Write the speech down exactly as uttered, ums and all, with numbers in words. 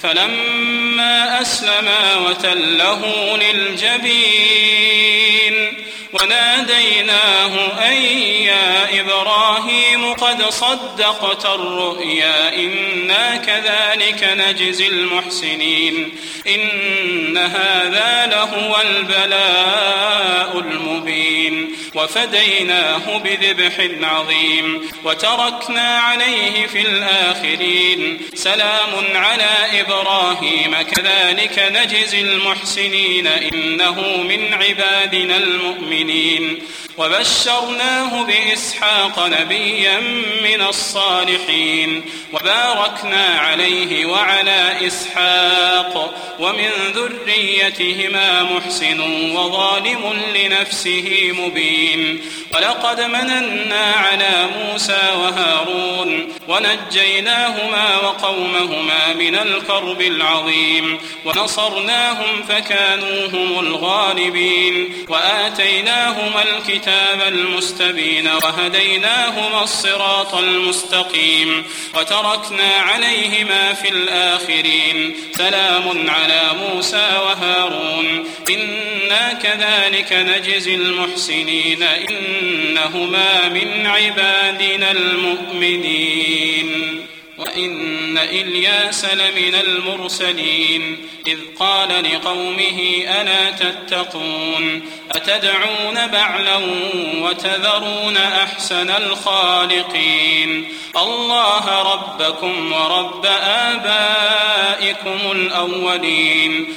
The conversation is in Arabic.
فلما أسلما وتله للجبين وناديناه أن يا إبراهيم قد صدقت الرؤيا إنا كذلك نجزي المحسنين إن هذا لهو البلاء المبين وفديناه بذبح عظيم وتركنا عليه في الآخرين سلام على إبراهيم كذلك نجزي المحسنين إنه من عبادنا المؤمنين وبشرناه بإسحاق نبيا من الصالحين وباركنا عليه وعلى إسحاق ومن ذريتهما محسن وظالم لنفسه مبين ولقد مننا على موسى وهارون ونجيناهما وقومهما من الكرب العظيم ونصرناهم فكانوا هم الغالبين وآتيناهما الكتاب المستبين وهديناهما الصراط المستقيم وتركنا عليهما في الآخرين سلام على موسى وهارون إنا كذلك نجزي المحسنين إنهما من عبادنا المؤمنين وإن إلياس لمن المرسلين إذ قال لقومه ألا تتقون أتدعون بعلا وتذرون أحسن الخالقين الله ربكم ورب آبائكم الأولين